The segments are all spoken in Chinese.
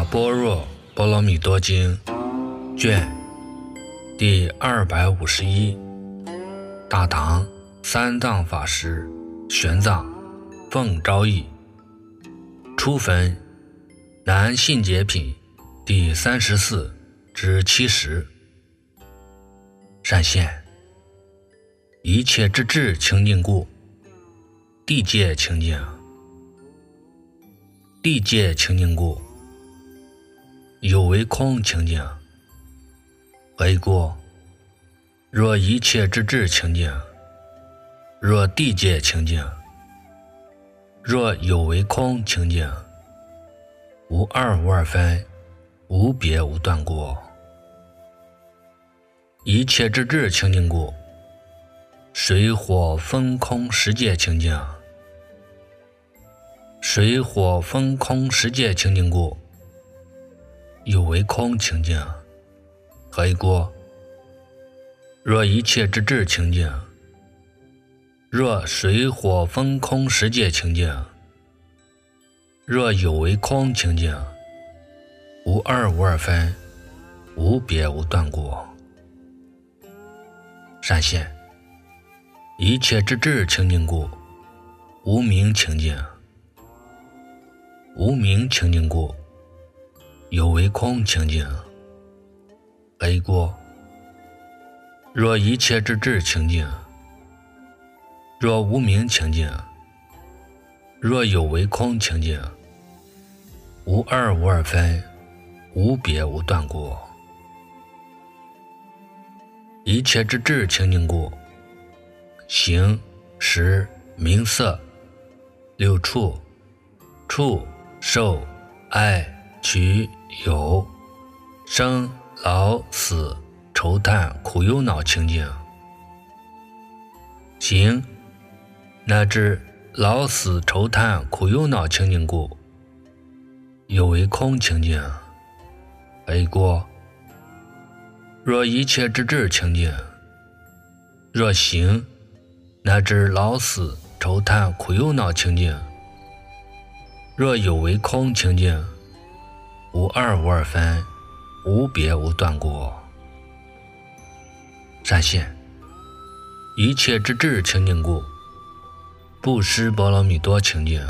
般若波罗蜜多经卷第251，大唐三藏法师玄奘奉诏译，初分南信解品第34至70。善现一切之智清净故，地界清净；地界清净故，有为空清净。何以故？若一切之智清净，若地界清净，若有为空清净，无二无二分，无别无断故。一切之智清净故，水火风空十界清净；水火风空十界清净故，有为空清净。何以故？若一切之智清净，若水火风空十界清净，若有为空清净，无二无二分，无别无断故。善现一切之智清净故，无明清净；无明清净故，有为空清净。何以故？若一切之智清净，若无明清净，若有为空清净，无二无二分，无别无断故。一切之智清净故，形识名色六处触受爱取有生老死愁叹苦忧恼清净。行乃至老死愁叹苦忧恼清净故，有为空清净。何以故？若一切之智清净，若行乃至老死愁叹苦忧恼清净，若有为空清净，无二无二分，无别无断故。善现一切之智清净故，布施波罗蜜多清净；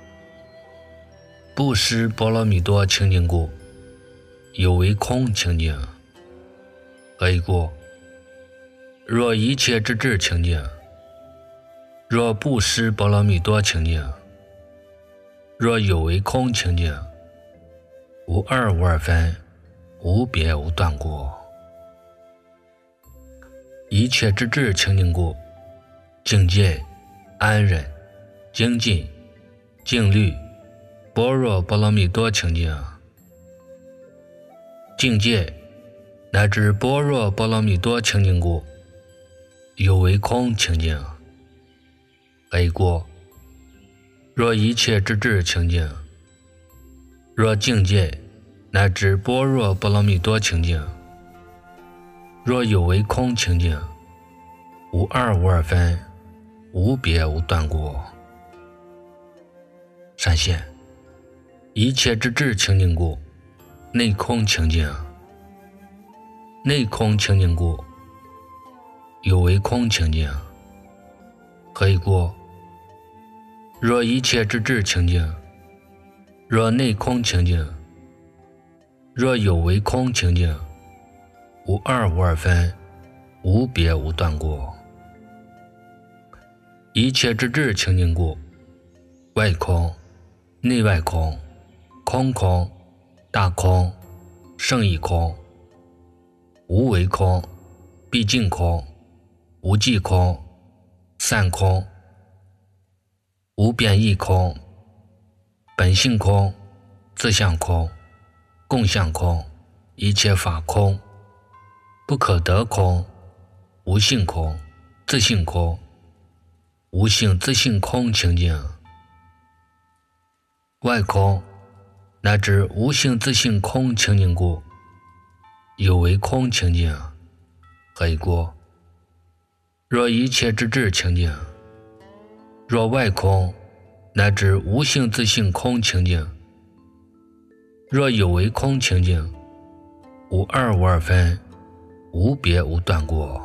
布施波罗蜜多清净故，有为空清净。何以故？若一切之智清净，若布施波罗蜜多清净，若有为空清净，无二无二分，无别无断故。一切之智清净故，境界安忍精进静虑般若波罗蜜多清净；境界乃至般若波罗蜜多清净故，有为空清净。何以故？若一切之智清净，若境界乃至般若波罗蜜多清净，若有为空清净，无二无二分，无别无断故。善现一切之智清净故，内空清净；内空清净故，有为空清净。何以故？若一切之智清净，若内空清净，若有为空清净，无二无二分，无别无断故。一切之智清净故，外空内外空空空大空胜义空无为空毕竟空无际空散空无变异空本性空自相空共相空一切法空不可得空无性空自性空无性自性空清净。外空乃至无性自性空清净故，有为空清净。何以故？若一切之智清净，若外空乃至无性自性空清净， 若有为空清净，无二无二分，无别无断过。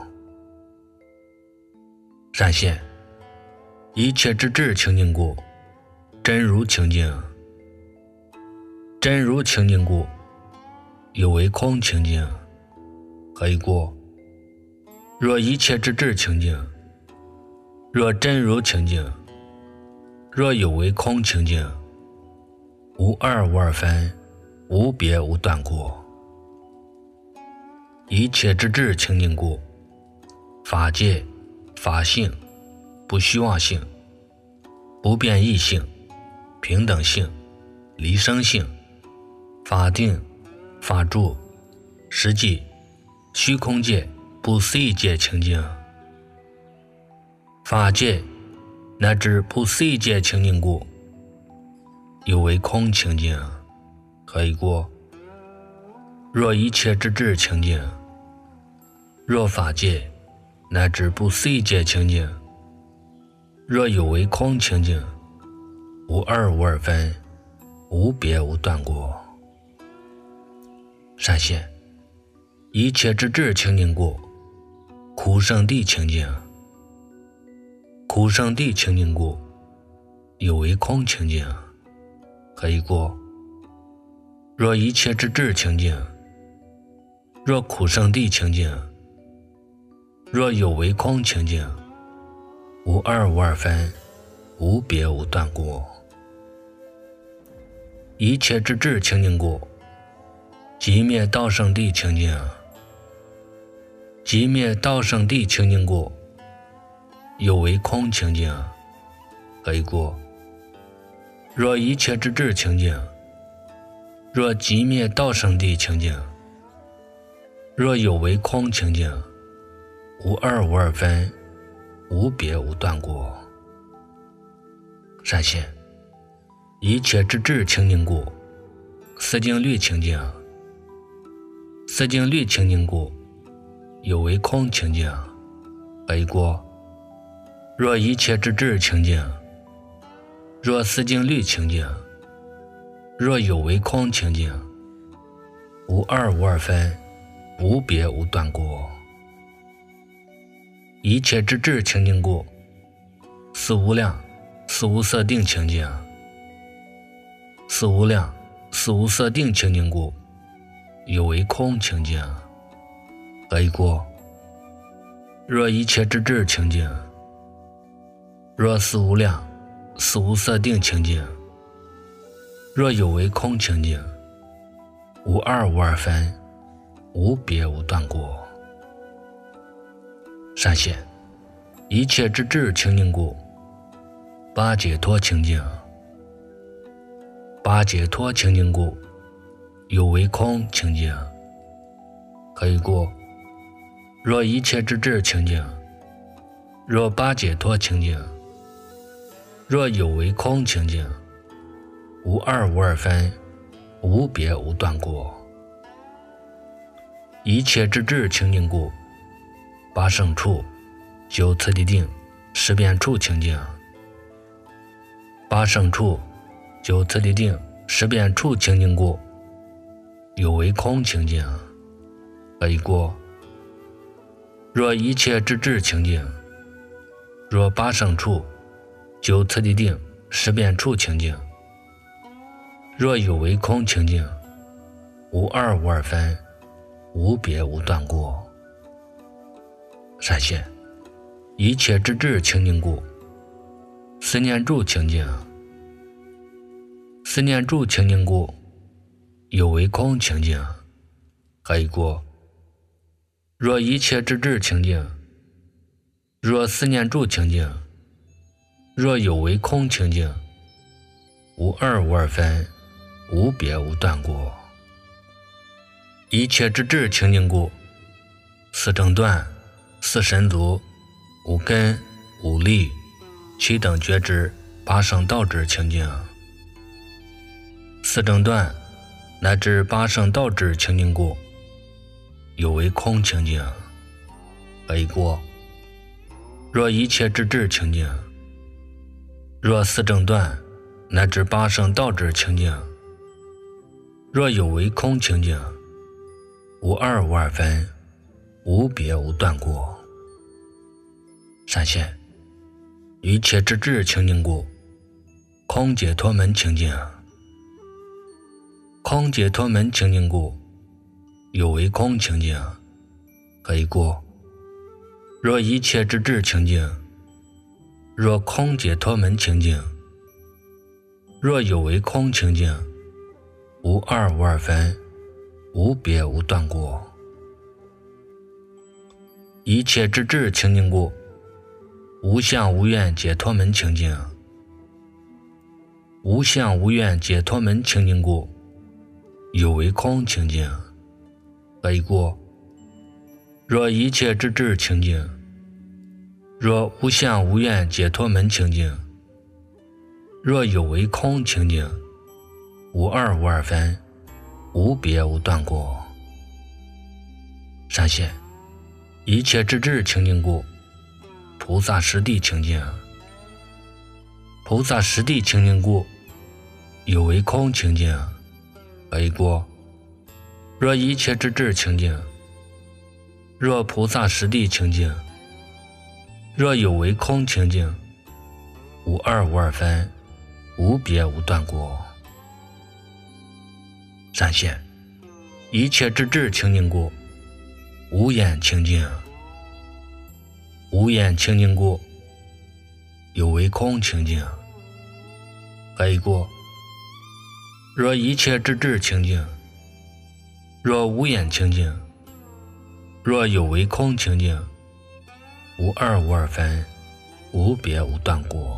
闪现一切之智清净故，真如清净。真如清净故，有为空清净。何以故？若一切之智清净，若真如清净，若有为空清净，无二无二分，无别无断过。一切之智清净故，法界、法性、不虚妄性、不变异性、平等性、离生性、法定、法住、实际、虚空界、不思议界清净。法界乃至不思议界清净故，有为空清净。何以故？若一切之智清净，若法界乃至不思议界清净，若有为空清净，无二无二分，无别无断过。闪现一切之智清净故，苦圣地清净。苦圣地清净故，有为空清净。何以故？若一切之智清净，若苦圣地清净，若有为空清净，无二无二分，无别无断过。一切之智清净故，寂灭道圣地清净。寂灭道圣地清净故，有为空清净。何以故？若一切之智清净，若寂灭道圣地清净，若有为空清净，无二无二分，无别无断过。闪现一切之智清净故，思境律清净。思境律清净故，有为空清净。何以故？若一切之智清净，若思境律清净，若有为空清净，无二无二分，无别无断过。一切之智清净故，思无量、思无色定清净。思无量、思无色定清净故，有为空清净。何以故？若一切之智清净，若思无量、思无色定清净，若有为空清净，无二无二分，无别无断过。闪现一切之智清净故，八解脱清净。八解脱清净故，有为空清净。何以故？若一切之智清净，若八解脱清净，若有为空清净，无二无二分，无别无断过。一切之智清净故，八圣处、九次第定、十遍处清净。八圣处、九次第定、十遍处清净故，有为空清净。何以故？若一切之智清净，若八圣处、九次第定、十遍处清净，若有为空清净，无二无二分，无别无断过。闪现一切之智清净故，思念住清净。思念住清净故，有为空清净。何以故？若一切之智清净，若思念住清净，若有为空清净，无二无二分，无别无断过。一切之智清净故，四正断、四神足、五根、五力、七等觉知、八圣道智清净。四正断乃至八圣道智清净故，有为空清净。何以故？若一切之智清净，若四正断乃至八圣道智清净， 若有为空清净，无二无二分，无别无断过。闪现一切之智清净故，空解脱门清净。空解脱门清净故，有为空清净。何以故？若一切之智清净，若空解脱门清净，若有为空清净，无二无二分，无别无断过。一切之智清净故，无相无愿解脱门清净。无相无愿解脱门清净故，有为空清净。何以故？若一切之智清净，若无相无愿解脱门清净，若有为空清净，无二无二分，无别无断过。闪现一切之智清净故，菩萨实地清净。菩萨实地清净故，有为空清净。何以故？若一切之智清净，若菩萨实地清净，若有为空清净，无二无二分，无别无断过。闪现一切之智清净故，无眼清净。无眼清净故，有为空清净。何以故？若一切之智清净，若无眼清净，若有为空清净，无二无二分，无别无断过。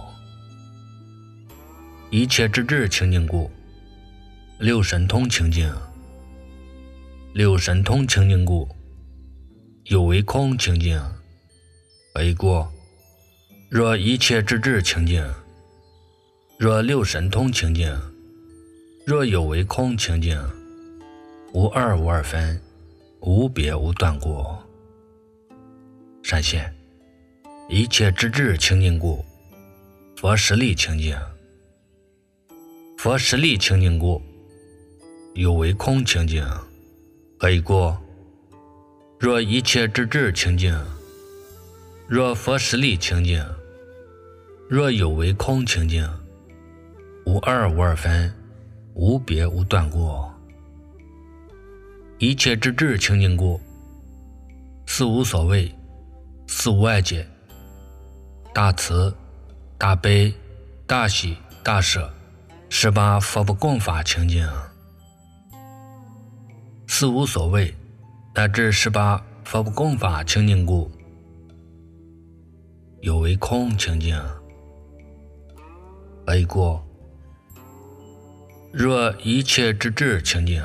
一切之智清净故，六神通清净。六神通清净故，有为空清净。何以故？若一切之智清净，若六神通清净，若有为空清净，无二无二分，无别无断过。闪现一切之智清净故，佛实力清净。佛实力清净故，有为空清净。何以故？若一切之智清净，若佛实力清净，若有为空清净，无二无二分，无别无断过。一切之智清净故，四无所谓，四无碍解，大慈大悲大喜大舍，18佛不共法清净。四无所谓乃至18佛不共法清净故，有为空清净。何以故？若一切之智清净，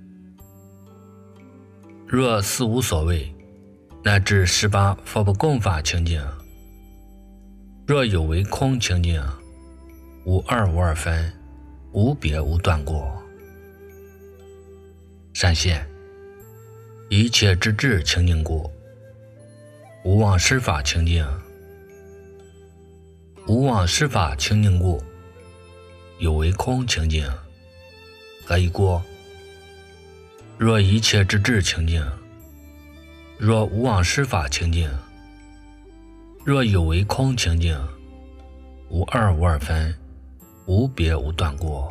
若四无所谓乃至18佛不共法清净，若有为空清净，无二无二分，无别无断过。闪现一切之智清净故，无妄施法清净。无妄施法清净故，有为空清净。何以故？若一切之智清净，若无妄施法清净，若有为空清净，无二无二分，无别无断过。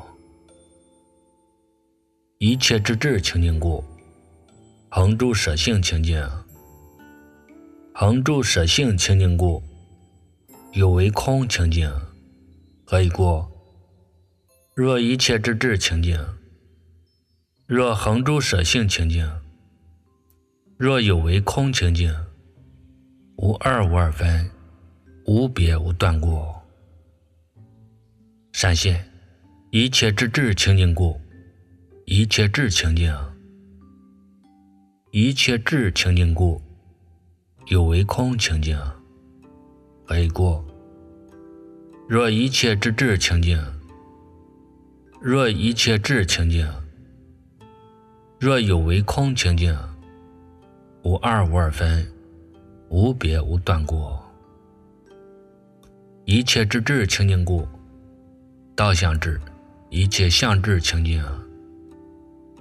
一切之智清净故，恒住舍性清净。恒住舍性清净故，有为空清净。何以故？若一切之智清净，若恒住舍性清净，若有为空清净，无二无二分，无别无断过。闪现一切之智清净故，一切智清净。一切智清净故，有为空清净。何以故？若一切之智清净，若一切智清净，若有为空清净，无二无二分，无别无断过。一切之智清净故，道相智一切相智清净。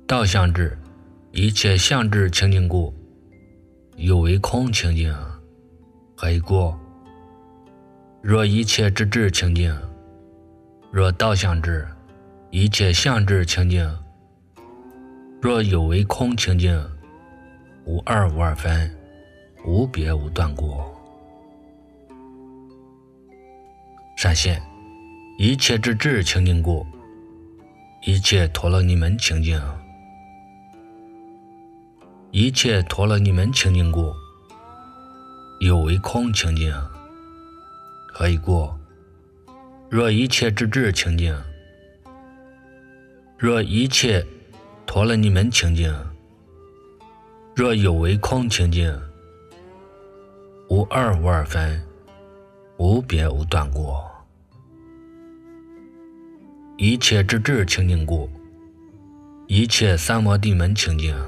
倒相之，一切相之清净故，有为空清净，何以故？若一切之智清净，若倒相之，一切相之清净，若有为空清净，无二无二分，无别无断故。闪现一切之智清净故，一切陀罗尼门清净，一切陀罗尼门清净故，有为空清净，何以故？若一切之智清净，若一切陀罗尼门清净，若有为空清净，无二无二分，无别无断故。一切之智清净故，一切三摩地门清净，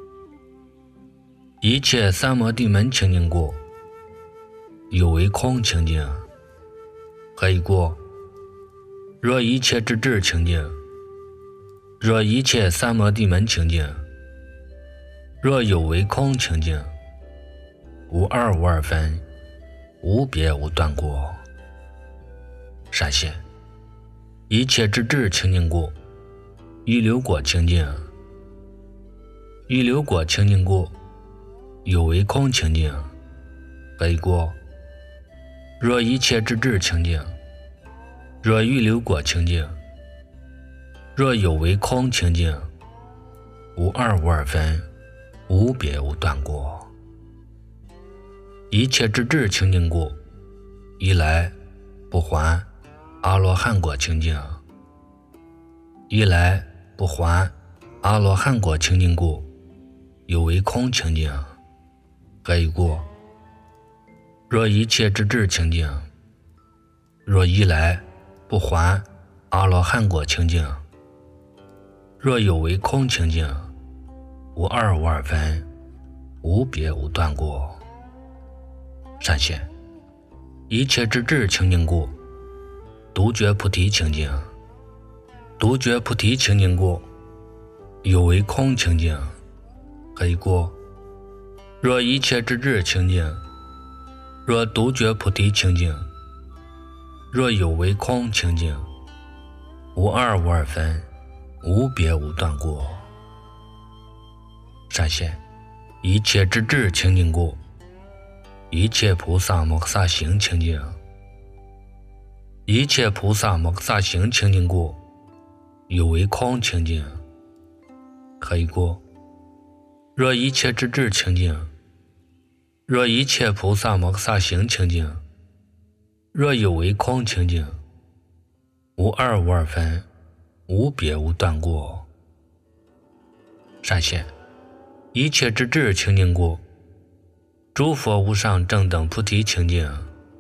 一切三摩地门清净故，有为空清净，何以故？若一切之智清净，若一切三摩地门清净，若有为空清净，无二无二分，无别无断故。闪现一切之智清净故，预流果清净，预流果清净故，有为空清净，何以故？若一切之智清净，若预流果清净，若有为空清净，无二无二分，无别无断故。一切之智清净故，一来不还阿罗汉果清净，一来不还阿罗汉果清净故，有为空清净，何以故？若一切之智清净，若一来不还阿罗汉果清净，若有为空清净，无二无二分，无别无断故。闪现一切之智清净故，独觉菩提清净，独觉菩提清净故，有为空清净，何以故？若一切之智清净，若独觉菩提清净，若有为空清净，无二无二分，无别无断故。闪现一切之智清净故，一切菩萨摩诃萨行清净，一切菩萨摩诃萨行清净故，有为空清净，何以故？若一切之智清净，若一切菩萨摩诃萨行清净，若有为空清净，无二无二分，无别无断故。闪现一切之智清净故，诸佛无上正等菩提清净，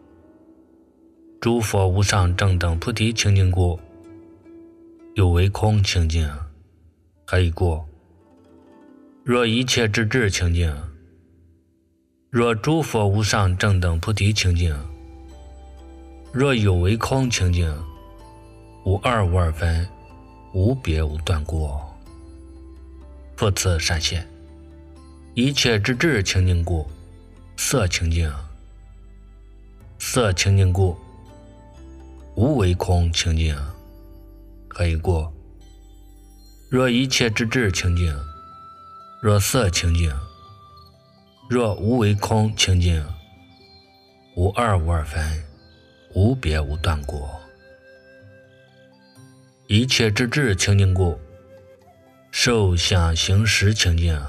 诸佛无上正等菩提清净故，有为空清净，何以故？若一切之智清净，若诸佛无上正等菩提清净，若有为空清净，无二无二分，无别无断故。复次闪现一切之智清净故，色清净，色清净故，无为空清净，何以故？若一切之智清净，若色清净，若无为空清净，无二无二分，无别无断故。一切之智清净故，受想行识清净，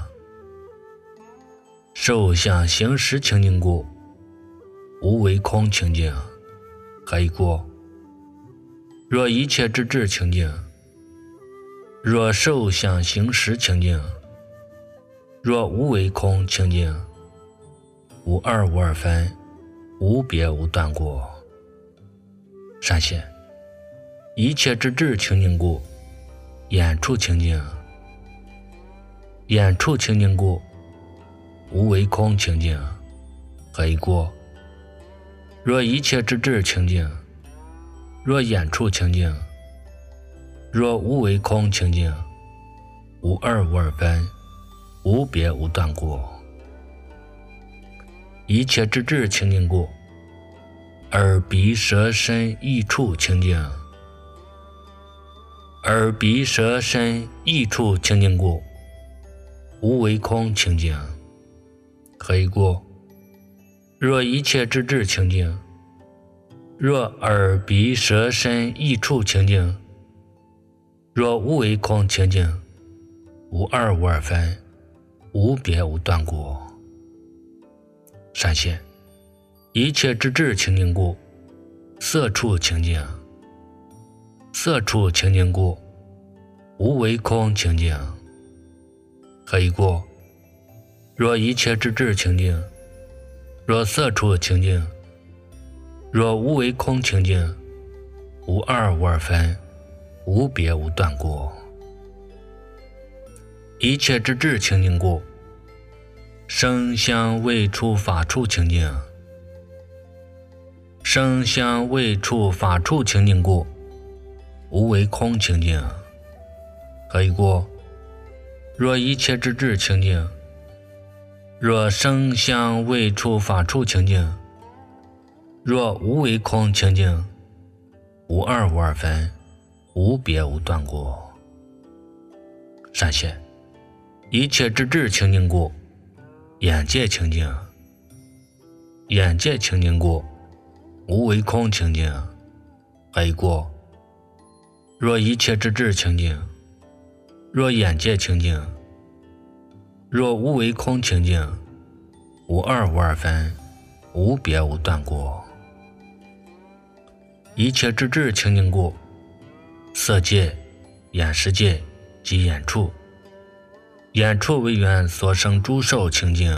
受想行识清净故，无为空清净，何以故？若一切之智清净，若受想行识清净，若无为空清净，无二无二分，无别无断故。闪现一切之智清净故，眼处清净，眼处清净故，无为空清净，何以故？若一切之智清净，若眼处清净，若无为空清净， 无二无二分，无别无断过。一切之智清净故，耳鼻舌身意处清净。耳鼻舌身意处清净故，无为空清净。何以故？若一切之智清净，若耳鼻舌身意处清净，若无为空清净，无二无二分，无别无断过。善现一切之智清净故，色处清净。色处清净故，无为空清净。何以故？若一切之智清净，若色处清净，若无为空清净，无二无二分，无别无断过。一切之智清净故，声香味触法处清净。声香味触法处清净故，无为空清净。何以故？若一切之智清净，若声香味触法处清净，若无为空清净，无二无二分，无别无断过。善现一切之智清净故，眼界清净。眼界清净故，无为空清净。何以故？若一切之智清净，若眼界清净，若无为空清净，无二无二分，无别无断过。一切之智清净故，色界、眼识界及眼处，眼处为缘所生诸受清净。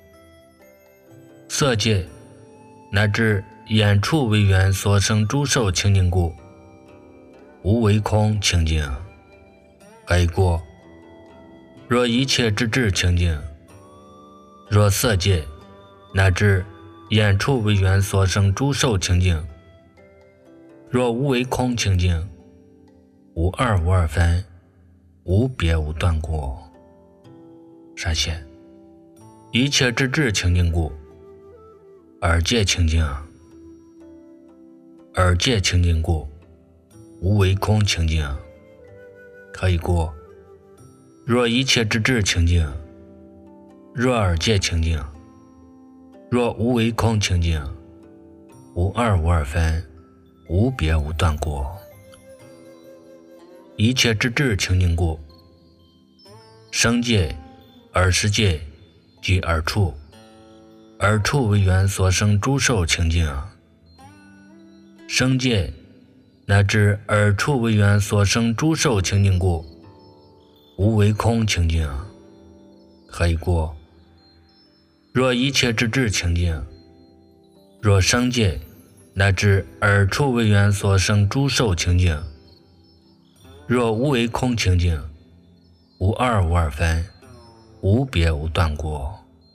色界乃至眼处为缘所生诸受清净故，无为空清净。何以故？若一切之智清净，若色界乃至眼处为缘所生诸受清净，若无为空清净，无二无二分，无别无断过。善现一切之智清净故，耳界清净。耳界清净故，无为空清净。何以故？若一切之智清净，若耳界清净，若无为空清净，无二无二分，无别无断过。一切之智清净故，声界、耳识界及耳处，耳处为缘所生诸受清净。声界乃至耳处为缘所生诸受清净故，无为空清净。何以故？若一切之智清净，若声界乃至耳处为缘所生诸受清净，若无为空清净，无二无二分，无别无断过。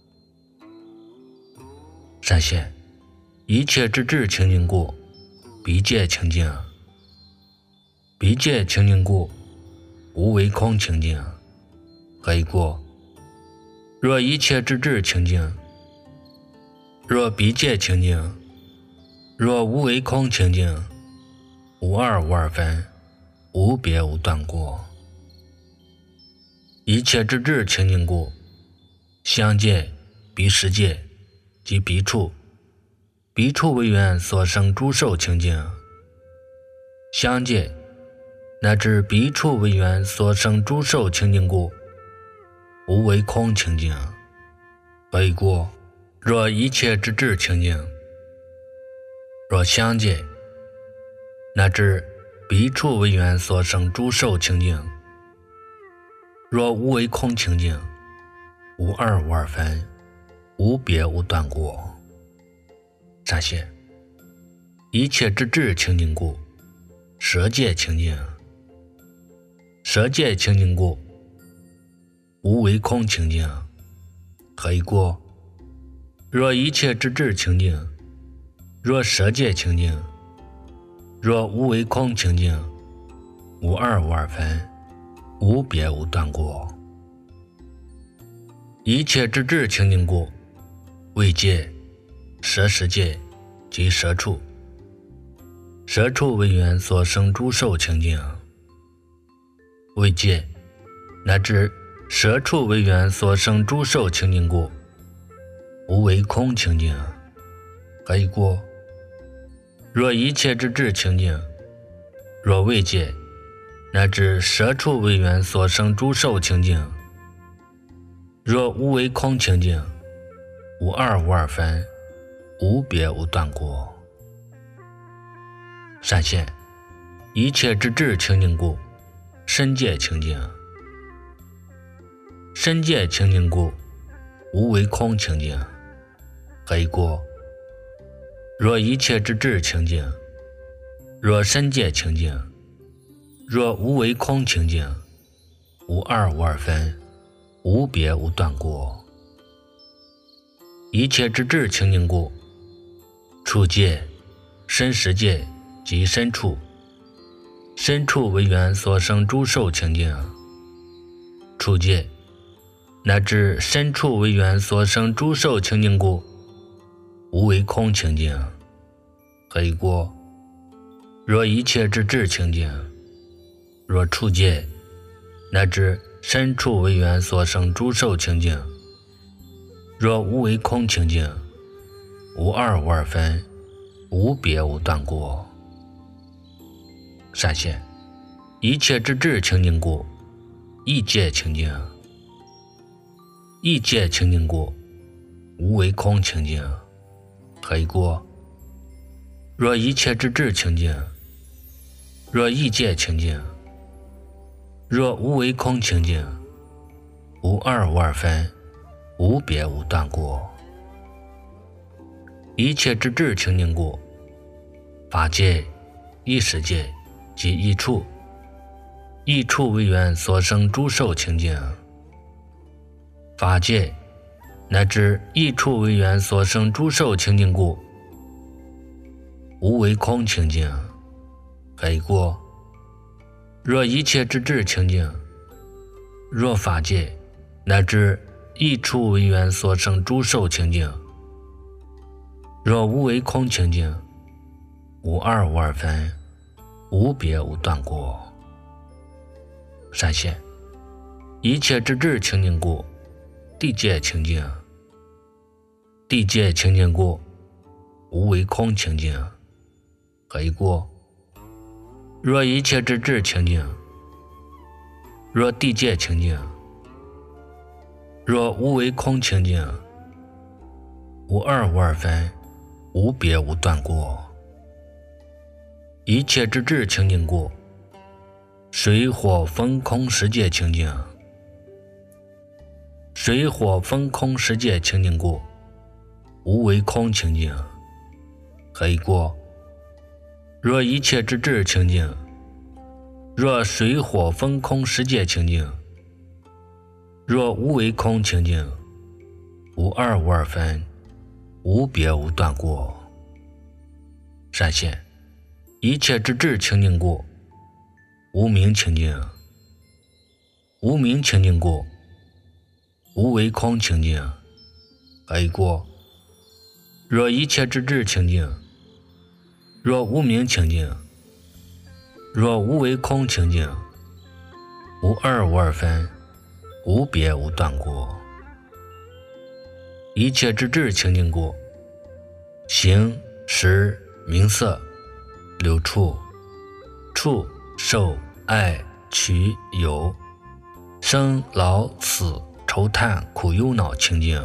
善现一切之智清净故，鼻界清净。鼻界清净故，无为空清净。何以故？若一切之智清净，若鼻界清净，若无为空清净，无二无二分，无别无断过。一切之智清净故，香界、鼻识界及鼻处，鼻处为缘所生诸受清净。香界乃至鼻处为缘所生诸受清净故，无为空清净。何以故？若一切之智清净，若香界乃至鼻处为缘所生诸受清净，若无为空清净，无二无二分，无别无断过。善现一切之智清净故，舌界清净。舌界清净故，无为空清净。何以故？若一切之智清净，若舌界清净，若无为空清净，无二无二分， 无别无断过。一切之智清净故，为界、摄世界及摄处。摄处为缘所生诸受清净，为界乃至摄处为缘所生诸受清净故，无为空清净。何以故？若一切之智清净，若为界乃至摄处为缘所生诸受清净，若无为空清净，无二无二分，无别无断过。善现一切之智清净故，身界清净。身界清净故，无为空清净。何以故？若一切之智清净，若身界清净，若无为空清净，无二无二分，无别无断过。一切之智清净故，处界、身实界及身处。身处为缘所生诸受清净，处界乃至身处为缘所生诸受清净故，无为空清净。何以故？若一切之智清净，若处界乃至身处为缘所生诸受清净，若无为空清净，无二无二分，无别无断过。善现一切之智清净故，意界清净。意界清净故，无为空清净。何以故？若一切之智清净，若意界清净，若无为空清净，无二无二分，无别无断过。一切之智清净故，法界、意识界及意处。意处为缘所生诸受清净，法界乃至意处为缘所生诸受清净故，无为空清净。何以故？若一切之智清净，若法界乃至意处为缘所生诸受清净，若无为空清净，无二无二分，无别无断过。善现一切之智清净故，地界清净。地界清净故，无为空清净。何以故？若一切之智清净，若地界清净，若无为空清净，无二无二分，无别无断过。一切之智清净故，水火风空十界清净。水火风空十界清净故，无为空清净。何以故？若一切之智清净，若水火风空十界清净，若无为空清净，无二无二分，无别无断过。善现一切之智清净故，无明清净。无明清净故，无为空清净。何以故？若一切之智清净，若无明清净，若无为空清净，无二无二分，无别无断过。一切之智清净故，形、识、名色、六处、触、受、爱、取、有、生、老、死、愁叹、苦、忧、恼清净。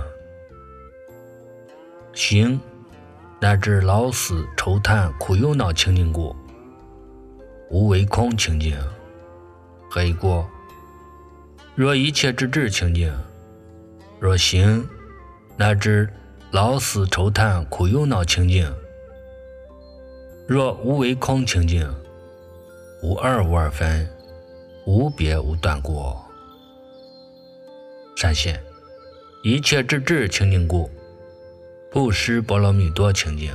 形乃至老死愁叹苦忧恼清净故，无为空清净。何以故？若一切之智清净，若形乃至老死愁叹苦忧恼清净，若无为空清净，无二无二分，无别无断过。善现一切之智清净故，布施波罗蜜多清净。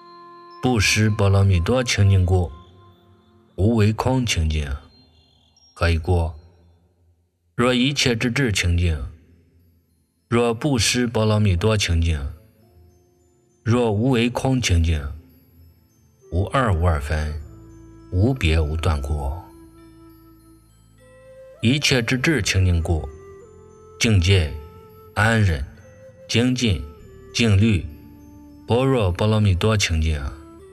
布施波罗蜜多清净故，无为空清净。 何以过？若一切之智清净，若不识波罗蜜多清净，若无为空清净，无二无二分，无别无断过。一切之智清净故，境界、安忍、精进、静虑、般若波罗蜜多清净。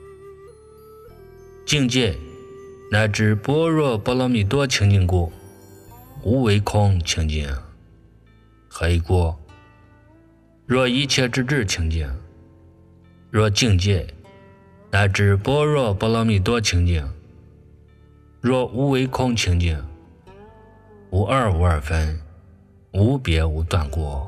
境界乃至般若波罗蜜多清净故，无为空清净。何以过？若一切之智清净，若境界乃至般若波罗蜜多清净，若无为空清净，无二无二分，无别无断过。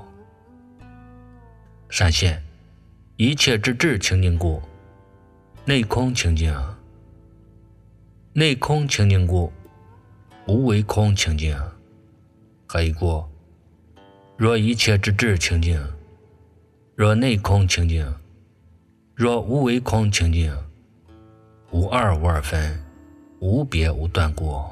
闪现一切之智清净故，内空清净。内空清净故，无为空清净。何以过？若一切之智清净，若内空清净，若无为空清净，无二无二分，无别无断过。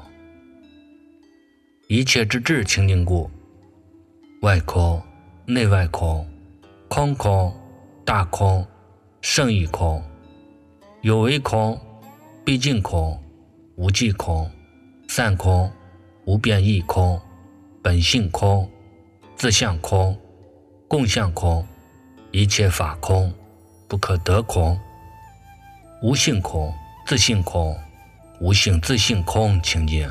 一切之智清净故，外空、内外空、空空、大空、胜义空、有为空、毕竟空、无记空、散空、无变异空、本性空、自相空、共相空、一切法空、不可得空、无性空、自性空、无性自性空清净。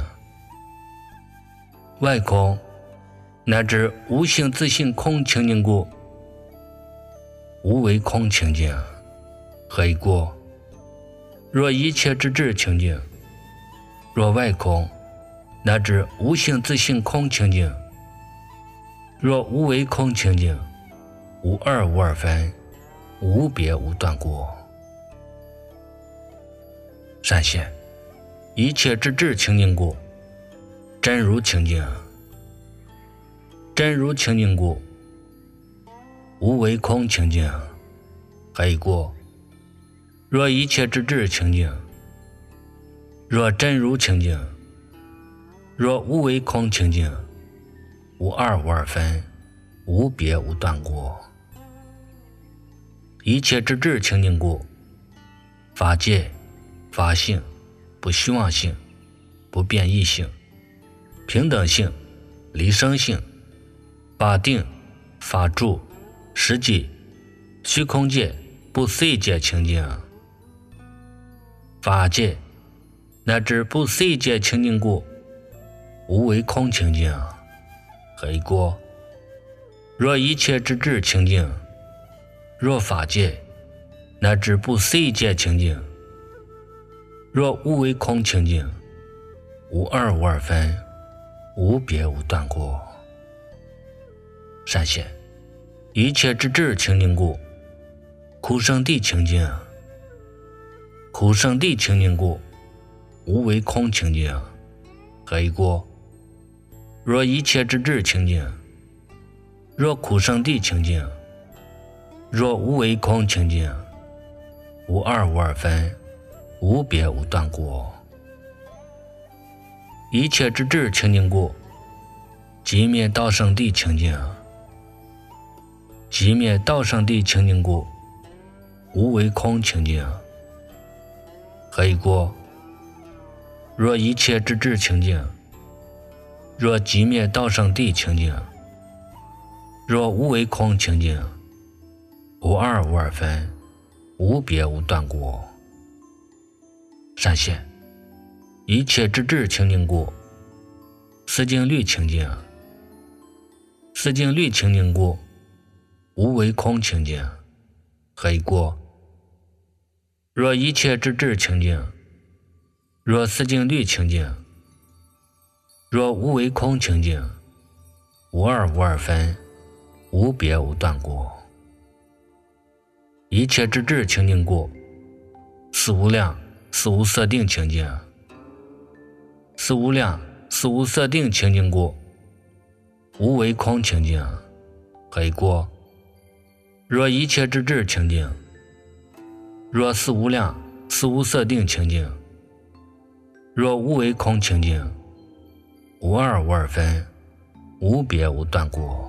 外空乃至无性自性空清净故，无为空清净。何以过？若一切之智清净，若外空乃至无性自性空清净，若无为空清净，无二无二分，无别无断过。闪现一切之智清净故，真如清净。真如清净故，无为空清净。何以过？若一切之智清净，若真如清净，若无为空清净，无二无二分，无别无断过。一切之智清净故，法界、法性、不虚妄性、不变异性、平等性、离生性、法定、法住、实际、虚空界、不思议界清净。法界乃至不思议界清净故，无为空清净。何以过？若一切之智清净，若法界乃至不思议界清净，若无为空清净，无二无二分，无别无断过。闪现一切之智清净故，苦生地清净。苦生地清净故，无为空清净。何以过？若一切之智清净，若苦生地清净，若无为空清净，无二无二分，无别无断过。一切之智清净故，寂灭道生地清净。寂灭道生地清净故，无为空清净。何以过？若一切之智清净，若寂灭道生地清净，若无为空清净，无二无二分，无别无断过。闪现一切之智清净故，思境律清净。思境律清净故，无为空清净。何以过？若一切之智清净，若思境律清净，若无为空清净，无二无二分，无别无断过。一切之智清净故，四无量、四无色定清净。四无量、四无色定清净故，无为空清净。何以过？若一切之智清净，若四无量、四无色定清净，若无为空清净， 无二无二分，无别无断过。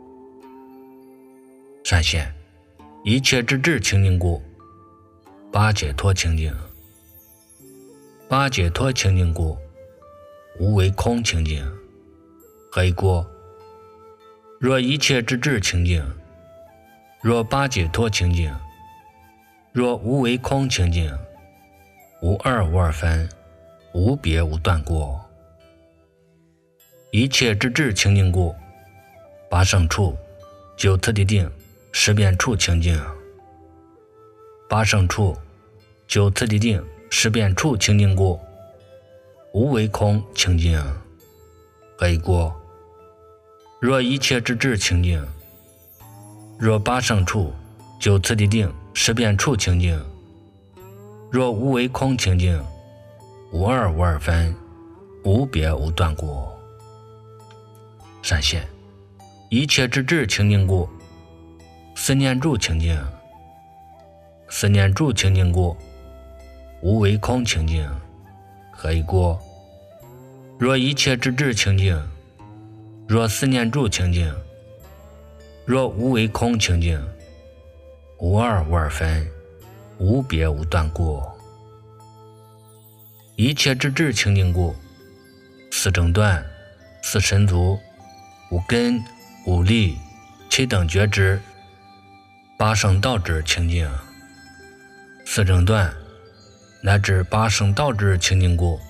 闪现一切之智清净故，八解脱清净。八解脱清净故，无为空清净。何以故？若一切之智清净，若八解脱清净，若无为空清净，无二无二分，无别无断过。一切之智清净故，八圣处、九次第定、十遍处清净。八圣处、九次第定、十遍处清净故，无为空清净。何以故？若一切之智清净，若八圣处、九次第定、十遍处清净，若无为空清净，无二无二分，无别无断过。闪现一切之智清净故，四念住清净。四念住清净故，无为空清净。何以故？若一切之智清净，若四念住清净，若无为空清净，无二无二分，无别无断过。一切之智清净故，四正断、四神足、五根、五力、七等觉知、八圣道之清净。四正断乃至八圣道之清净故，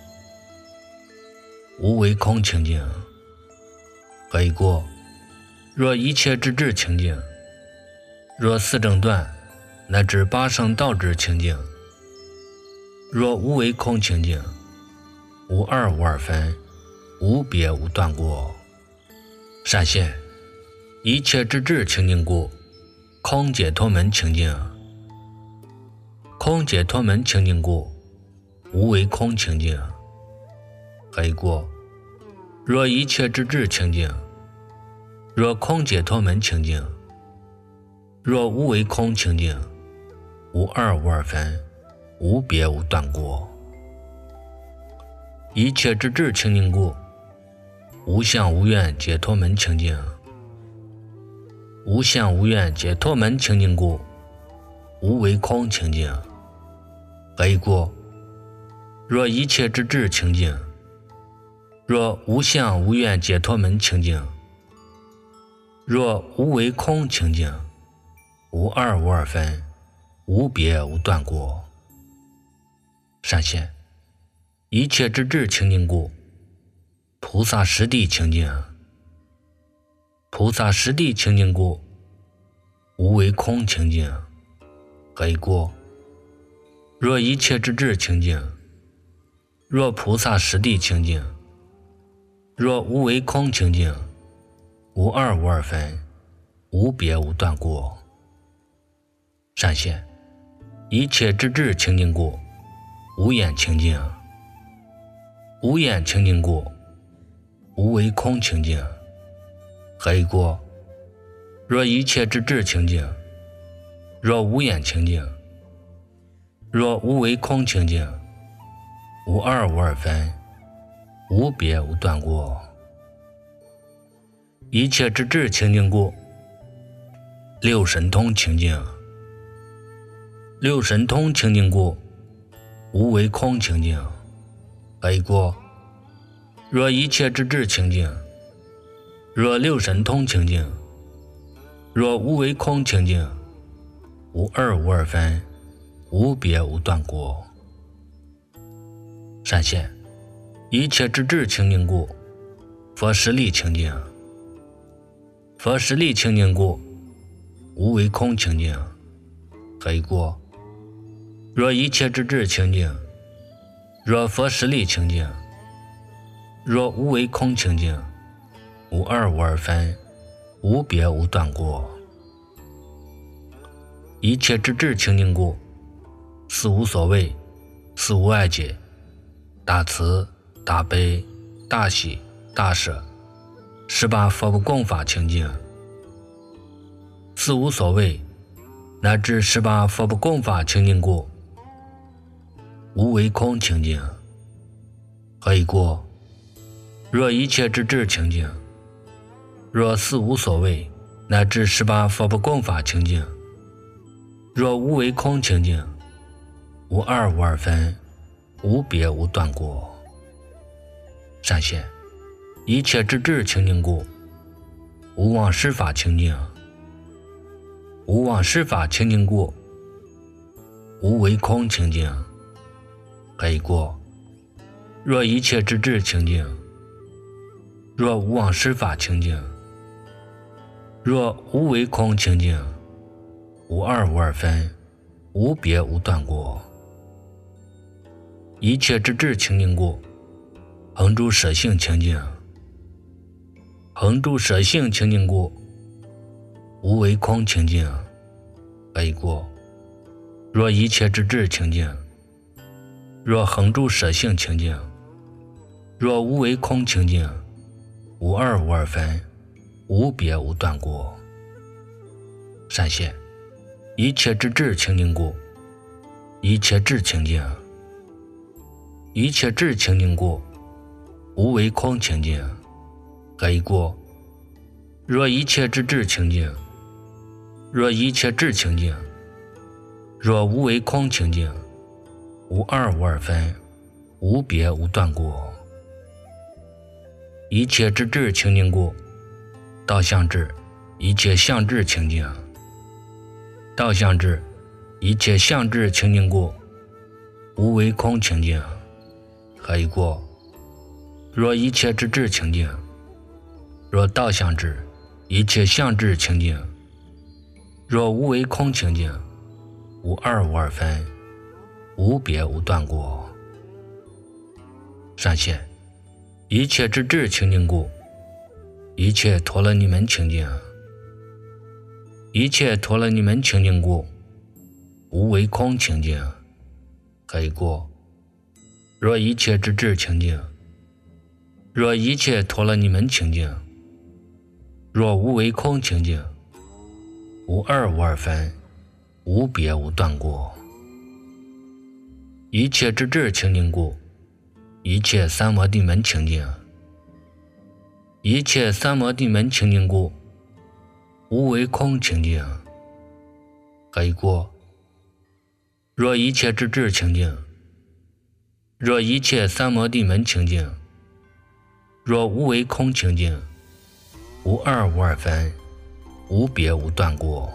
无为空清净。何以故？若一切之智清净，若四正断乃至八圣道之清净，若无为空清净，无二无二分，无别无断过。闪现一切之智清净故，空解脱门清净。空解脱门清净故，无为空清净。何以故？若一切之智清净，若空解脱门清净，若无为空清净，无二无二分，无别无断过。一切之智清净故，无相无愿解脱门清净。无相无愿解脱门清净故，无为空清净。何以故？若一切之智清净，若无相无愿解脱门清净，若无为空清净，无二无二分，无别无断过。闪现一切之智清净故，菩萨实地清净。菩萨实地清净故，无为空清净。何以故？若一切之智清净，若菩萨实地清净，若无为空清净，无二无二分，无别无断过。闪现一切之智清净故，无眼清净。无眼清净故，无为空清净。何以故？若一切之智清净，若无眼清净，若无为空清净，无二无二分，无别无断过。一切之智清净故，六神通清净。六神通清净故，无为空清净。何以故？若一切之智清净，若六神通清净，若无为空清净，无二无二分，无别无断过。闪现一切之智清净故，佛实力清净。佛实力清净故，无为空清净。何以故？若一切之智清净，若佛实力清净，若无为空清净，无二无二分，无别无断过。一切之智清净故，四无所谓，四无碍解，大慈、大悲、大喜、大舍，18佛不共法清净。四无所谓乃至18佛不共法清净故，无为空清净。何以故？ 若一切之智清净，若四无所谓，乃至18佛不共法清净，若无为空清净，无二无二分，无别无断过。善现一切之智清净故，无妄施法清净，无妄施法清净故，无为空清净。何以故？若一切之智清净，若无妄施法清净，若无为空清净，无二无二分，无别无断过。一切之智清净故，恒诸舍性清净，恒诸舍性清净故，无为空清净。何以故？若一切之智清净，若恒诸舍性清净，若无为空清净，无二无二分，无别无断过。善现一切之智清净故，一切智清净，一切智清净故，无为空清净。何以故？若一切之智清净，若一切智清净，若无为空清净，无二无二分，无别无断过。一切之智清净故，道相智一切相智清净，道相智一切相智清净故，无为空清净。何以故？若一切之智清净，若道相智一切相智清净，若无为空清净，无二无二分，无别无断过。善现一切之智清净故，一切陀罗尼门清净，一切陀罗尼门清净故，无为空清净。何以故？若一切之智清净，若一切陀罗尼门清净，若无为空清净，无二无二分，无别无断过。一切之智清净故，一切三摩地门清净，一切三摩地门清净故，无为空清净。何以故？若一切之智清净，若一切三摩地门清净，若无为空清净，无二无二分，无别无断过。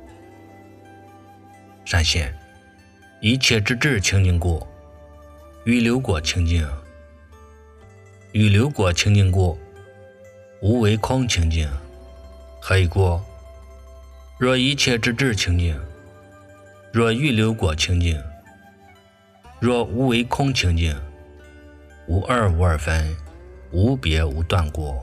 善现一切之智清净故，预流果清净，预流果清净故，无为空清净。何以故？若一切之智清净，若预流果清净，若无为空清净，无二无二分，无别无断过。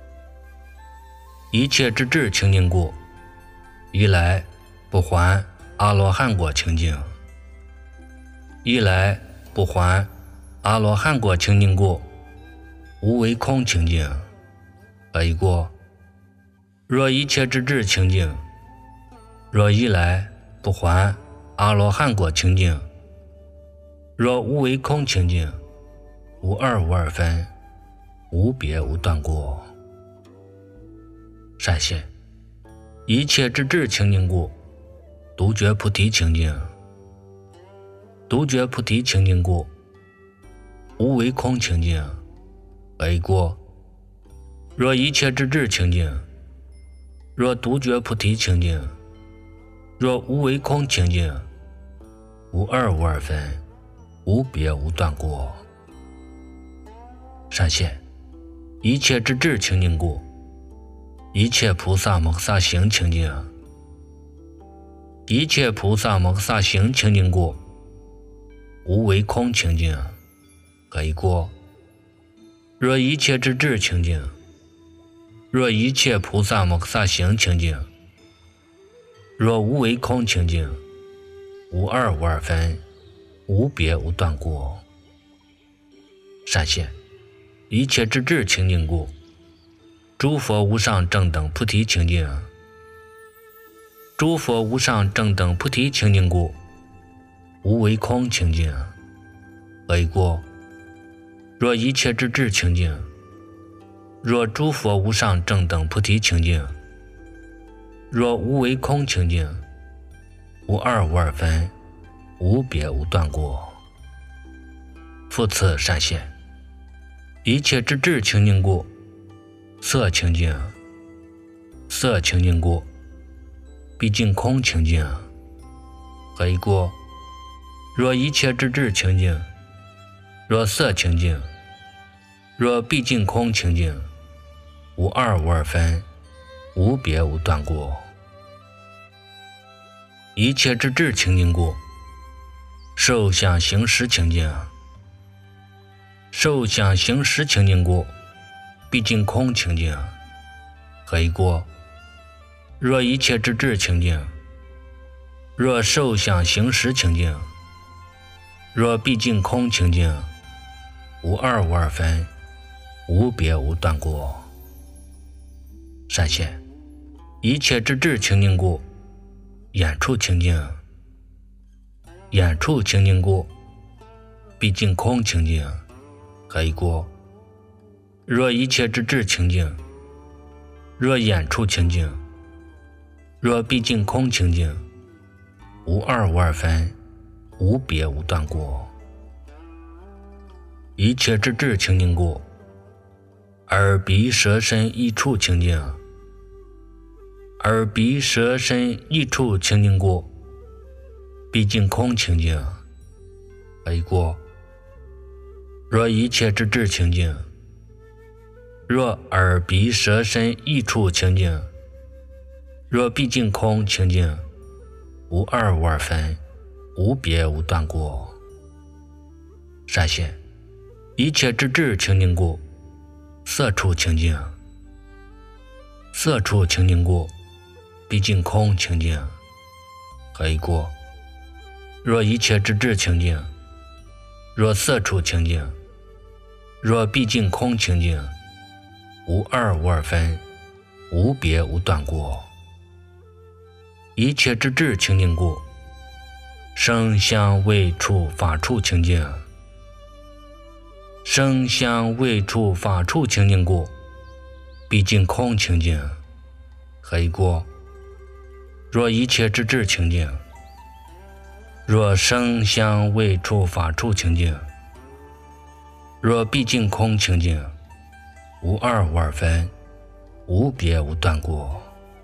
一切之智清净故，一来不还阿罗汉果清净，一来不还阿罗汉果清净故，无为空清净。何以故？若一切之智清净，若一来不还阿罗汉果清净，若无为空清净，无二无二分，无别无断过。善现一切之智清净故，独觉菩提清净，独觉菩提清净故，无为空清净。何以故？若一切之智清净，若独觉菩提清净，若无为空清净，无二无二分，无别无断过。善现一切之智清净故，一切菩萨摩诃萨行清净，一切菩萨摩诃萨行清净故，无为空清净。何以故？若一切之智清净，若一切菩萨摩诃萨行清净，若无为空清净，无二无二分，无别无断过。善现一切之智清净故，诸佛无上正等菩提清净，诸佛无上正等菩提清净故，无为空清净。何以故？若一切之智清净， 若诸佛无上正等菩提清净，若无为空清净，无二无二分，无别无断过。复次善现，一切之智清净故，色清净，色清净故，毕竟空清净。何以故？若一切之智清净，若色清净，若毕竟空清净，无二无二分，无别无断过。一切之智清净故，受想行识清净，受想行识清净故，毕竟空清净。何以故？若一切之智清净，若受想行识清净，若毕竟空清净，无二无二分，无别无断过。善现，一切之智清净故，眼处清净，眼处清净故，毕竟空清净。何以故？若一切之智清净，若眼处清净，若毕竟空清净，无二无二分，无别无断过。一切之智清净故，耳鼻舌身意处清净，耳鼻舌身意处清净故，毕竟空清净。何以故？若一切之智清净，若耳鼻舌身意处清净，若毕竟空清净，无二无二分，无别无断过。善现，一切之智清净故，色处清净，色处清净故，毕竟空清净。何以故？若一切之智清净，若色处清净，若毕竟空清净，无二无二分，无别无断过。一切之智清净故，声香味触法处清净，声香味触法处清净故，毕竟空清净。何以故？若一切之智清净，若声香味触法处清净，若毕竟空清净，无二无二分，无别无断过。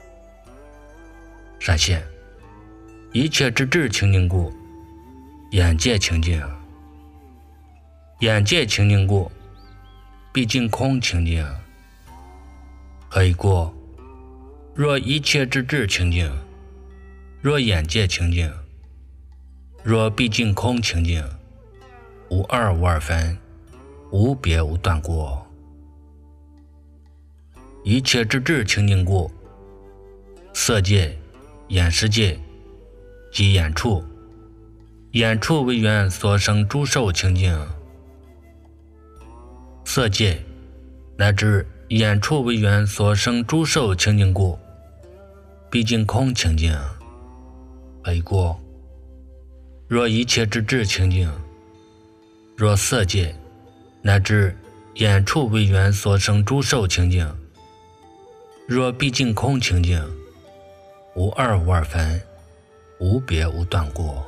善现，一切之智清净故，眼界清净，眼界清净故，毕竟空清净。何以故？若一切之智清净，若眼界清净，若毕竟空清净，无二无二分，无别无断过。一切之智清净故，色界、眼识界及眼处，眼处为缘所生诸受清净。色界乃至眼处为缘所生诸受清净故，毕竟空清净。何以故？若一切之智清净，若色界乃至眼处为缘所生诸受清净，若毕竟空清净，无二无二分，无别无断过。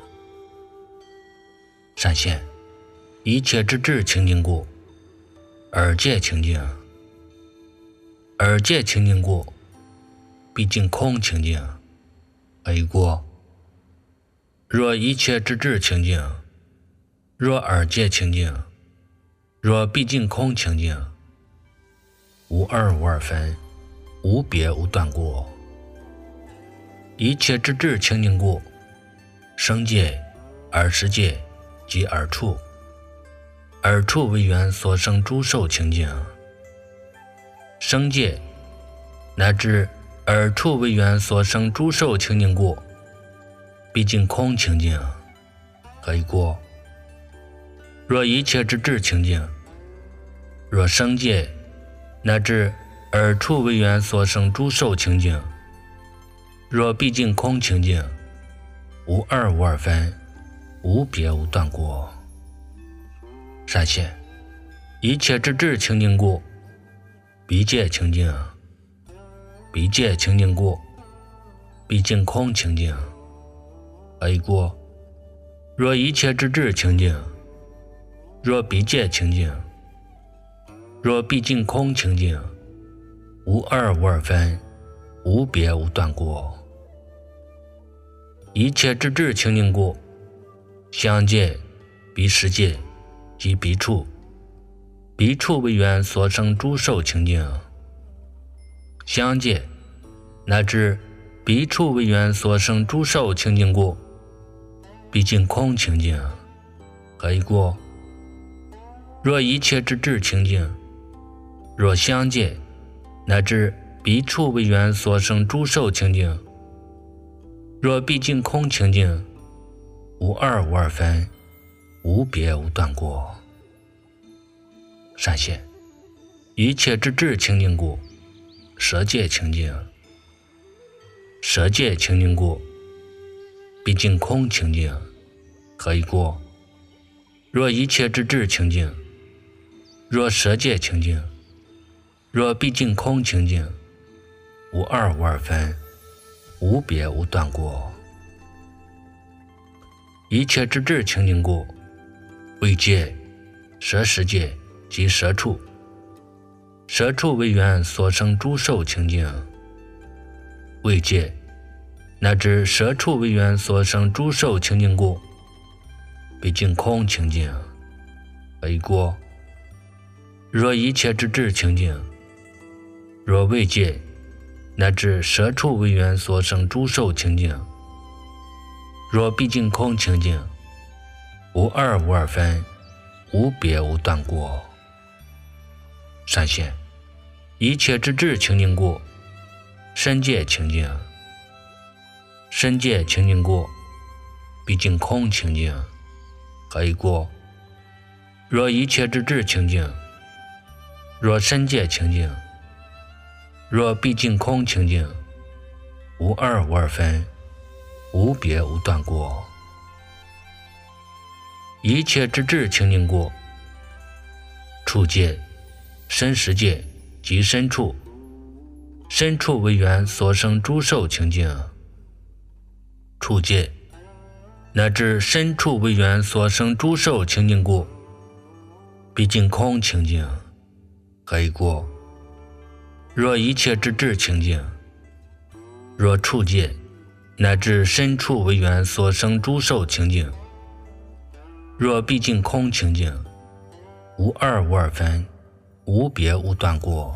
善现，一切之智清净故，耳界清净，耳界清净故，毕竟空清净。何以故？若一切之智清净，若耳界清净，若毕竟空清净，无二无二分，无别无断过。一切之智清净故，声界、耳识界及耳处，耳处为缘所生诸受清净。声界乃至耳处为缘所生诸受清净故，毕竟空清净。何以故？若一切之智清净，若声界乃至耳处为缘所生诸受清净，若毕竟空清净，无二无二分，无别无断过。善现，一切之智清净故， 毕竟清净，毕竟清净过，毕竟空清净，可以过。若一切之智清净，若毕竟清净，若毕竟空清净，无二无二分，无别无断过。一切之智清净过，相界、彼世界及彼处，彼处为缘所生诸受清净。相界乃至彼处为缘所生诸受清净过，毕竟空清净，可以过。若一切之智清净，若相界乃至彼处为缘所生诸受清净，若毕竟空清净，无二无二分，无别无断过。善现一切之智清净故，舍界清净，舍界清净故，毕竟空清净，可以过。若一切之智清净，若舍界清净，若毕竟空清净，无二无二分，无别无断过。一切之智清净故，为界、舍世界及舍处，舍处为缘所生诸受清净。为界乃至舍处为缘所生诸受清净故，毕竟空清净，可以过。若一切之智清净，若为界乃至舍处为缘所生诸受清净，若毕竟空清净，无二无二分，无别无断过。善现一切之智清净故，身界清净，身界清净故，毕竟空清净，可以过。若一切之智清净，若身界清净，若毕竟空清净，无二无二分，无别无断过。一切之智清净故，处界、身实界及身处，身处为缘所生诸受清净。处界乃至身处为缘所生诸受清净故，毕竟空清净，可以过。若一切之智清净，若处界乃至身处为缘所生诸受清净，若毕竟空清净，无二无二分，无别无断过。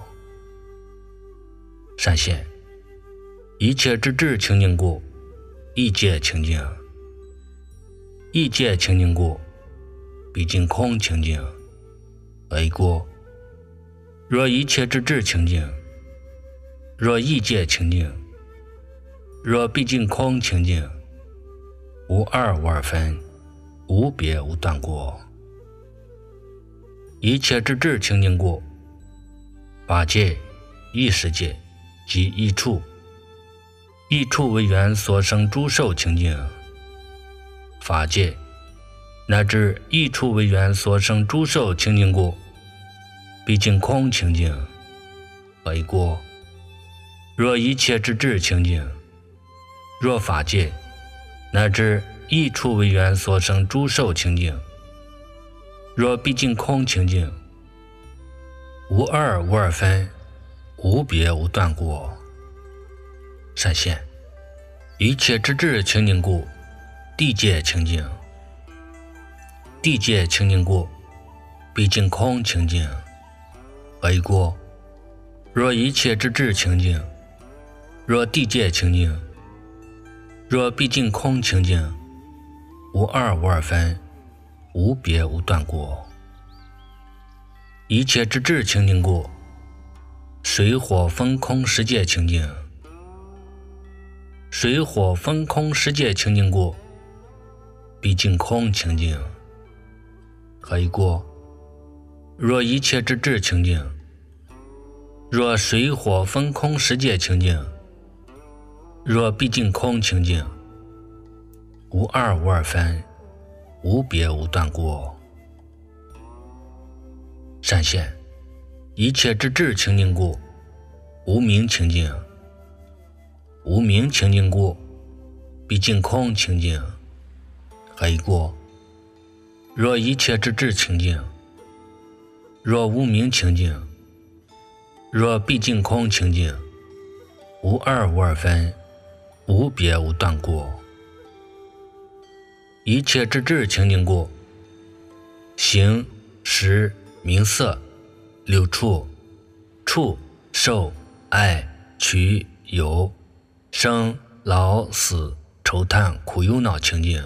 善现一切之智清净故，意界清净，意界清净故，毕竟空清净，可以过。若一切之智清净，若意界清净，若毕竟空清净，无二无二分，无别无断过。一切之智清净故，法界、意识界及意处，意处为缘所生诸受清净。法界乃至意处为缘所生诸受清净故，毕竟空清净，可以过。若一切之智清净，若法界乃至意处为缘所生诸受清净，若毕竟空清净，无二无二分，无别无断过。善现一切之智清净故，地界清净，地界清净故，毕竟空清净，可以过。若一切之智清净，若地界清净，若毕竟空清净，无二无二分，无别无断过。一切之智清净故，水火风空世界清净，水火风空世界清净故，毕竟空清净，可以过。若一切之智清净，若水火风空世界清净，若毕竟空清净，无二无二分，无别无断过。善现一切之智清净故，无明清净。无明清净故，毕竟空清净。还过，若一切之智清净，若无明清净，若毕竟空清净，无二无二分，无别无断过。一切之智清净故，形识名色六处触受爱取有生老死愁叹苦忧恼清净。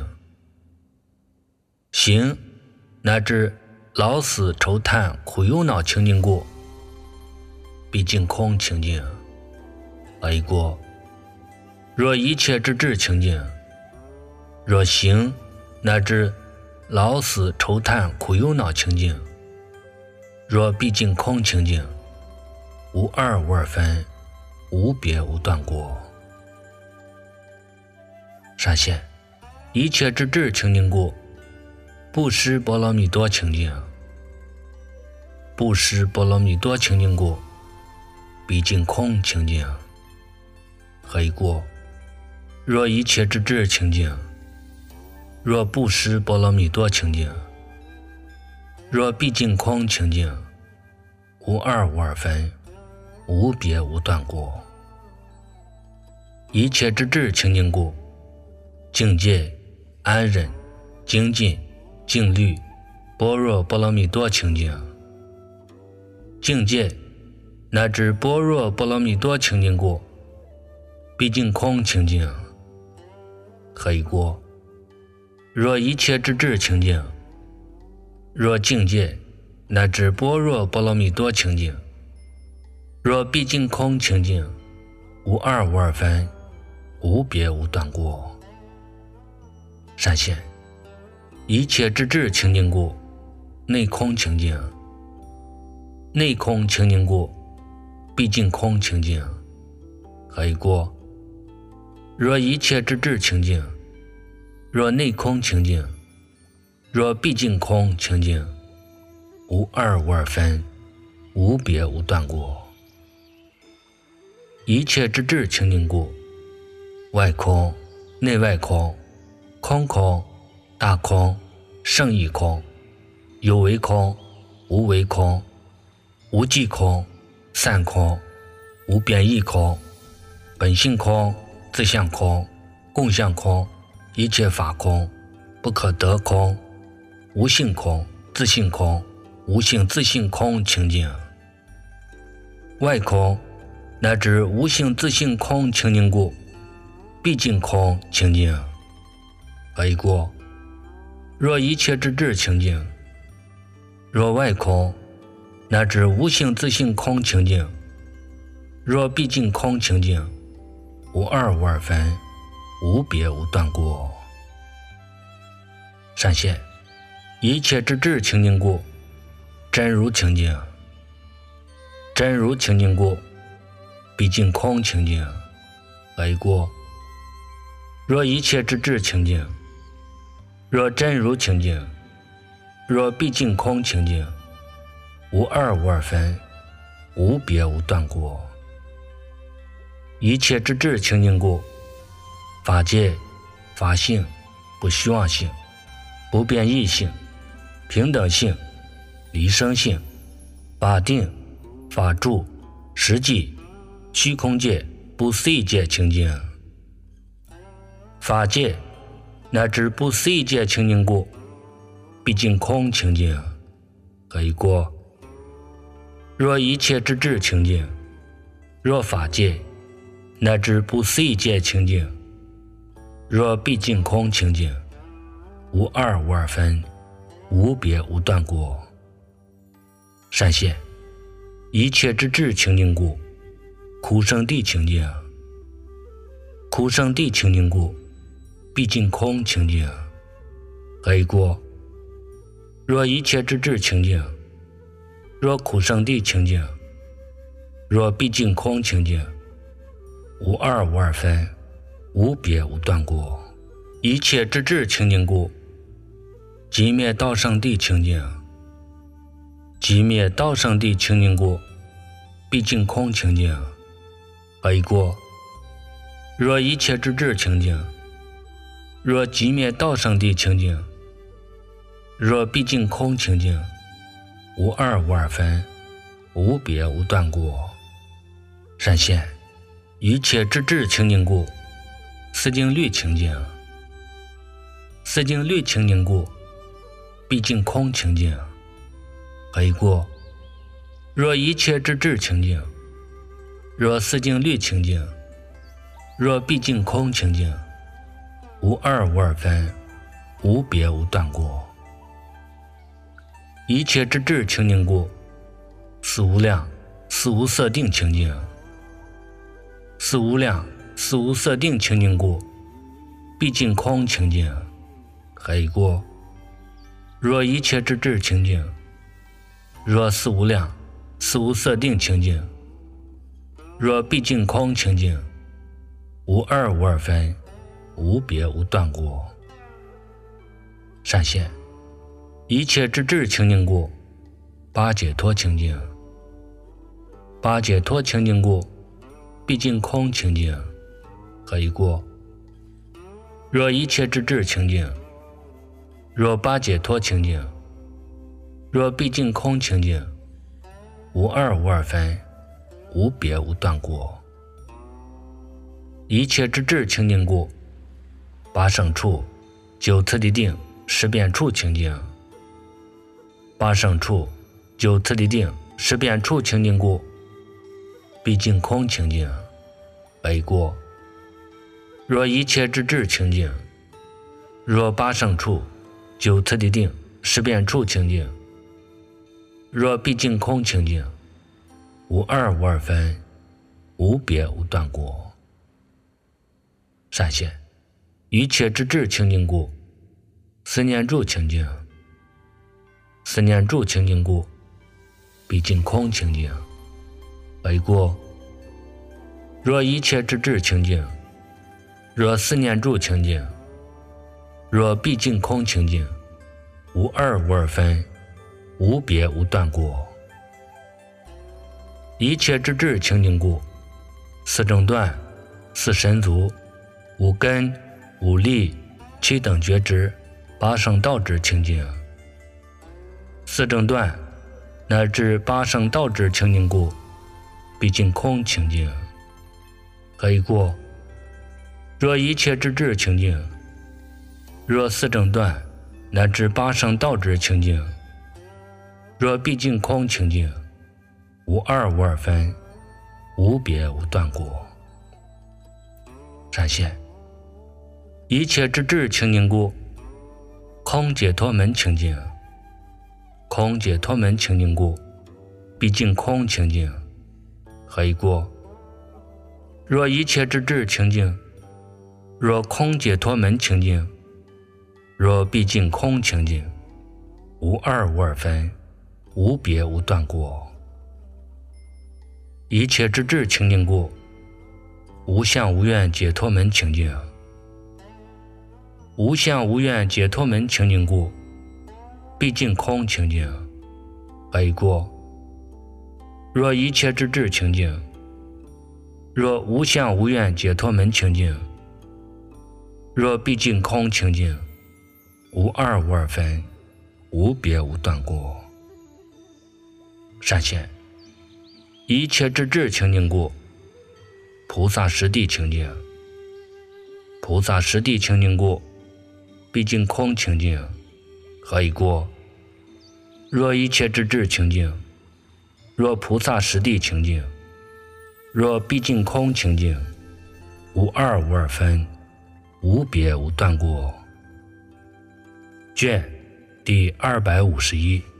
形乃至老死愁叹苦忧恼清净故，毕竟空清净。还过，若一切之智清净，若形乃至老死愁叹苦忧恼清净，若毕竟空清净，无二无二分，无别无断过。闪现一切之智清净故，不施波罗蜜多清净。不施波罗蜜多清净故，毕竟空清净。还过，若一切之智清净，若不施波罗蜜多清净，若毕竟空清净，无二无二分，无别无断过。一切之智清净故，境界安忍精进静虑般若波罗蜜多清净。境界乃至般若波罗蜜多清净故，毕竟空清净。还过，若一切之智清净，若境界乃至般若波罗蜜多清净，若毕竟空清净，无二无二分，无别无断过。闪现一切之智清净故，内空清净。内空清净故，毕竟空清净。还过，若一切之智清净，若内空清净，若毕竟空清净，无二无二分，无别无断过。一切之智清净故，外空内外空，空空大空胜义空，有为空无为空，无记空散空，无变异空，本性空自相空，共相空，一切法空，不可得空，无性空自性空，无性自性空清净。外空乃至无性自性空清净故，毕竟空清净。还过，若一切之智清净，若外空乃至无性自性空清净，若毕竟空清净，无二无二分，无别无断过。闪现一切之智清净故，真如清净。真如清净故，毕竟空清净。还过，若一切之智清净，若真如清净，若毕竟空清净，无二无二分，无别无断过。一切之智清净故，法界法性不虚妄性，不变异性，平等性，离生性，法定法住实际虚空界不思议界清净。法界乃至不思议界清净故，毕竟空清净。还过，若一切之智清净，若法界乃至不思议界清净，若毕竟空清净，无二无二分，无别无断过。闪现一切之智清净故，苦生地清净。苦生地清净故，毕竟空清净。还过，若一切之智清净，若苦生地清净，若毕竟空清净，无二无二分，无别无断过。一切之智清净故，寂灭道圣地清净。 寂灭道生的清净故，毕竟空清净。何以故？若一切之智清净，若寂灭道生的清净，若毕竟空清净，无二无二分，无别无断故。闪现一切之智清净故，四境律清净。四境律清净故，毕竟空清净。何以故？若一切之智清净，若四境律清净，若毕竟空清净，无二无二分，无别无断故。一切之智清净故，四无量四无色定清净。四无量四无色定清净故，毕竟空清净。何以故？若一切之智清净，若四无量四无色定清净，若毕竟空清净，无二无二分，无别无断故。闪现一切之智清净故，八解脱清净。八解脱清净故，毕竟空清净。何以故？若一切之智清净，若八解脱清净，若毕竟空清净，无二无二分，无别无断故。一切之智清净故，八胜处九次第定十遍处清净。八胜处九次第定十遍处清净故，毕竟空清净。何以故？若一切之智清净，若八胜处九次第定十遍处清净，若毕竟空清净，无二无二分，无别无断故。闪现一切之智清净故，四念住清净。四念住清净故，毕竟空清净。何以故？若一切之智清净，若四念住清净，若毕竟空清净，无二无二分，无别无断故。一切之智清净故，四正断四神足五根五力七等觉知八圣道智清净。四正断乃至八圣道智清净故，毕竟空清净。何以故？若一切之智清净，若四正断乃至八圣道智清净，若毕竟空清净，无二无二分，无别无断故。闪现一切之智清净故，空解脱门清净。空解脱门清净故，毕竟空清净。何以故？若一切之智清净，若空解脱门清净，若毕竟空清净，无二无二分，无别无断故。一切之智清净故，无相无愿解脱门清净。无相无愿解脱门清净故，毕竟空清净。何以故？若一切之智清净，若无相无愿解脱门清净，若毕竟空清净，无二无二分，无别无断故。闪现一切之智清净故，菩萨实地清净。菩萨实地清净故，毕竟空清净。何以故？若一切之智清净，若菩萨实地清净，若毕竟空清净，无二无二分，无别无断故。卷第251。